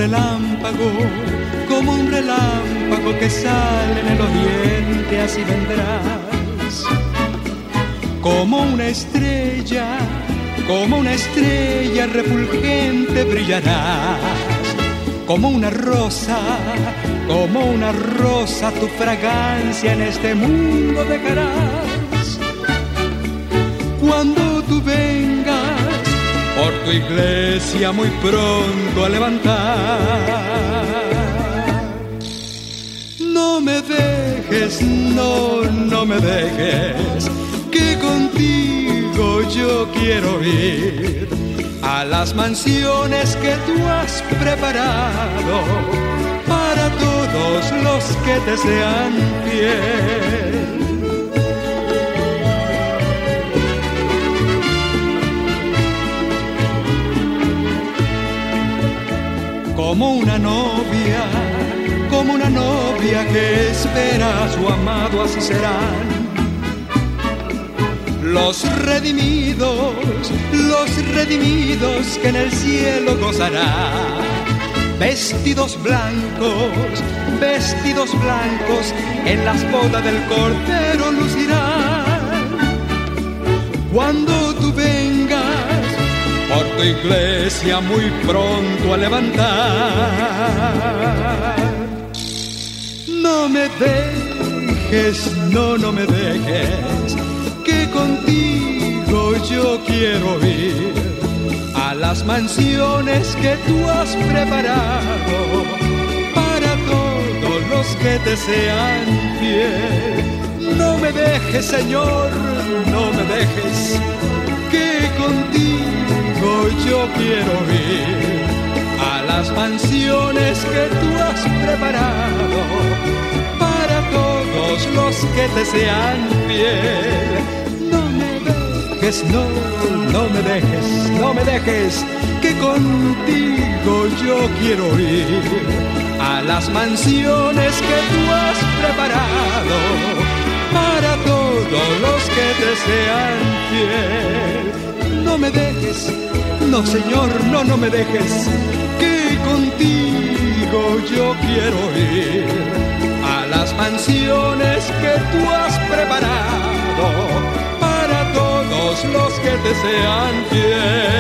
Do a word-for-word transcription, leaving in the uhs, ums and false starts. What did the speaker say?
relámpago, como un relámpago que sale en el oriente, así vendrás. Como una estrella, como una estrella refulgente brillarás. Como una rosa, como una rosa tu fragancia en este mundo dejarás. Cuando tú vengas por tu iglesia muy pronto a levantar, no me dejes, no, no me dejes, que contigo yo quiero ir a las mansiones que tú has preparado para todos los que te sean fiel. Como una novia, como una novia que espera a su amado, así serán los redimidos, los redimidos que en el cielo gozarán. Vestidos blancos, vestidos blancos, en las bodas del Cordero lucirán. Cuando tú vengas por tu iglesia muy pronto a levantar, no me dejes, no, no me dejes, que contigo yo quiero ir a las mansiones que tú has preparado para todos los que te sean fiel. No me dejes, Señor, no me dejes, que contigo yo quiero ir a las mansiones que tú has preparado para todos los que te sean fiel. No me dejes, no, no me dejes, no me dejes, que contigo yo quiero ir a las mansiones que tú has preparado para todos los que te sean fiel. No me dejes, no, Señor, no, no me dejes, que contigo yo quiero ir a las mansiones que tú has preparado para todos los que te sean fiel.